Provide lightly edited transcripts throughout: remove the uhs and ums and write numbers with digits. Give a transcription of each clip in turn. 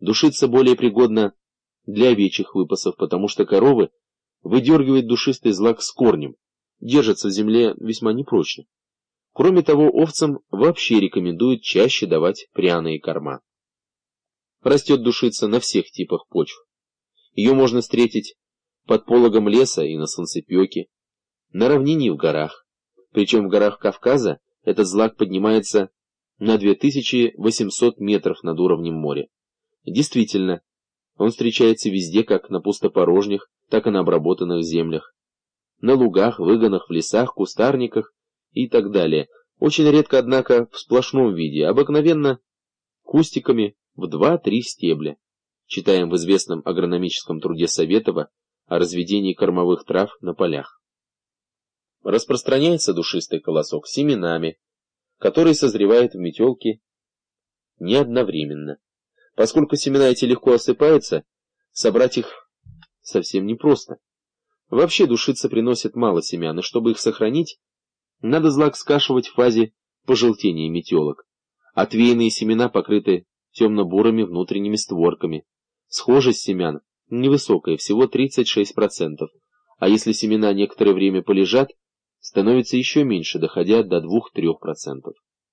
Душица более пригодна для овечьих выпасов, потому что коровы выдергивают душистый злак с корнем, держатся в земле весьма непрочно. Кроме того, овцам вообще рекомендуют чаще давать пряные корма. Растет душица на всех типах почв. Ее можно встретить под пологом леса и на солнцепеке, на равнине и в горах. Причем в горах Кавказа этот злак поднимается на 2800 метров над уровнем моря. Действительно, он встречается везде, как на пустопорожнях, так и на обработанных землях, на лугах, выгонах, в лесах, кустарниках и так далее. Очень редко, однако, в сплошном виде, обыкновенно кустиками в 2-3 стебля. Читаем в известном агрономическом труде Советова о разведении кормовых трав на полях. Распространяется душистый колосок семенами, которые созревают в метелке не одновременно. Поскольку семена эти легко осыпаются, собрать их совсем непросто. Вообще душица приносит мало семян, и чтобы их сохранить, надо злак скашивать в фазе пожелтения метелок. Отвеянные семена покрыты темно-бурыми внутренними створками. Схожесть семян невысокая, всего 36%, а если семена некоторое время полежат, становится еще меньше, доходя до 2-3%.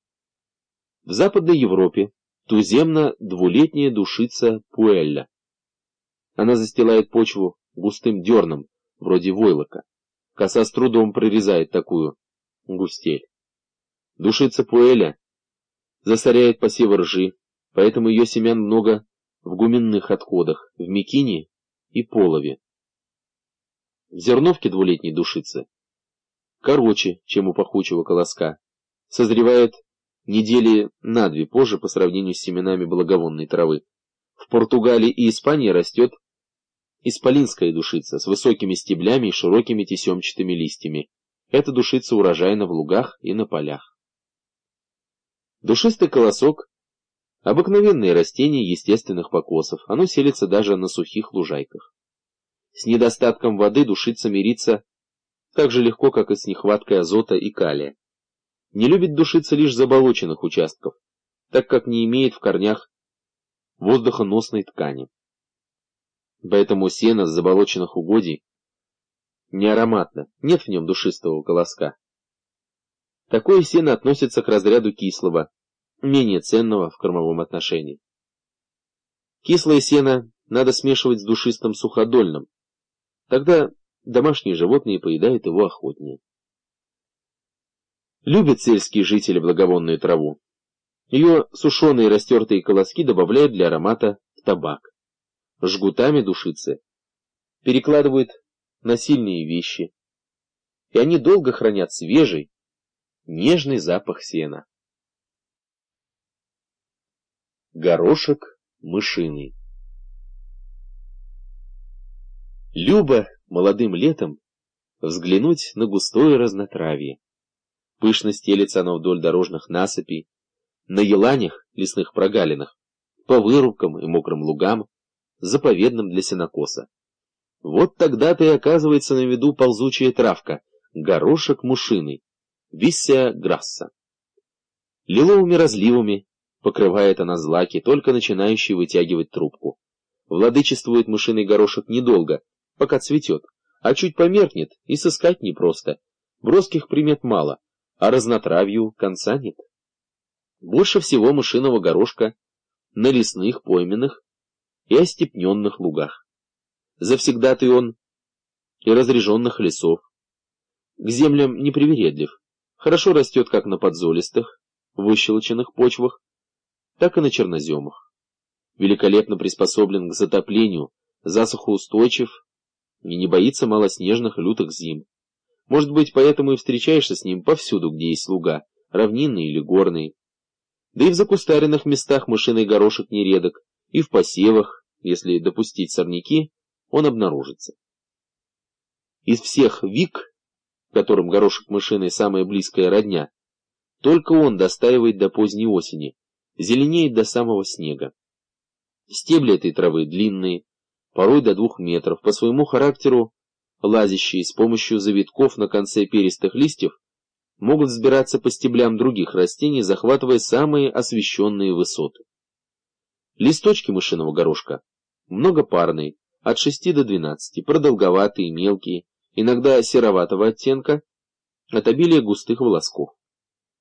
В Западной Европе туземно-двулетняя душица пуэлля. Она застилает почву густым дерном, вроде войлока. Коса с трудом прорезает такую густель. Душица пуэля засоряет посевы ржи, поэтому ее семян много в гуменных отходах, в мекине и полове. Зерновки двулетней душицы короче, чем у пахучего колоска, созревает недели на 2 позже по сравнению с семенами благовонной травы. В Португалии и Испании растет исполинская душица с высокими стеблями и широкими тесемчатыми листьями. Эта душица урожайна в лугах и на полях. Душистый колосок – обыкновенное растение естественных покосов, оно селится даже на сухих лужайках. С недостатком воды душица мирится так же легко, как и с нехваткой азота и калия. Не любит душица лишь заболоченных участков, так как не имеет в корнях воздухоносной ткани. Поэтому сено с заболоченных угодий не ароматно, нет в нем душистого колоска. Такое сено относится к разряду кислого, менее ценного в кормовом отношении. Кислое сено надо смешивать с душистым суходольным, тогда домашние животные поедают его охотнее. Любят сельские жители благовонную траву. Ее сушеные и растертые колоски добавляют для аромата в табак. Жгутами душицы перекладывают на сильные вещи, и они долго хранят свежий, нежный запах сена. Горошек мышиный. Любо молодым летом взглянуть на густое разнотравье. Пышно стелется оно вдоль дорожных насыпей, на еланях, лесных прогалинах, по вырубкам и мокрым лугам, заповедным для сенокоса. Вот тогда-то и оказывается на виду ползучая травка, горошек мышиный, виссия грасса. Лиловыми разливами покрывает она злаки, только начинающие вытягивать трубку. Владычествует мышиный горошек недолго, пока цветет, а чуть померкнет, и сыскать непросто. Броских примет мало, а разнотравью конца нет. Больше всего мышиного горошка на лесных, пойменных и остепненных лугах. Завсегдатый он и разреженных лесов. К землям непривередлив, хорошо растет как на подзолистых, выщелоченных почвах, так и на черноземах. Великолепно приспособлен к затоплению, засухоустойчив и не боится малоснежных и лютых зим. Может быть, поэтому и встречаешься с ним повсюду, где есть луга, равнинные или горные. Да и в закустаренных местах мышиный горошек нередок, и в посевах, если допустить сорняки, он обнаружится. Из всех вик, которым горошек мышиный самая близкая родня, только он достаивает до поздней осени, зеленеет до самого снега. Стебли этой травы длинные, порой до 2 метров, по своему характеру лазящие с помощью завитков на конце перистых листьев, могут взбираться по стеблям других растений, захватывая самые освещенные высоты. Листочки мышиного горошка многопарные, от 6 до 12, продолговатые, мелкие, иногда сероватого оттенка, от обилия густых волосков.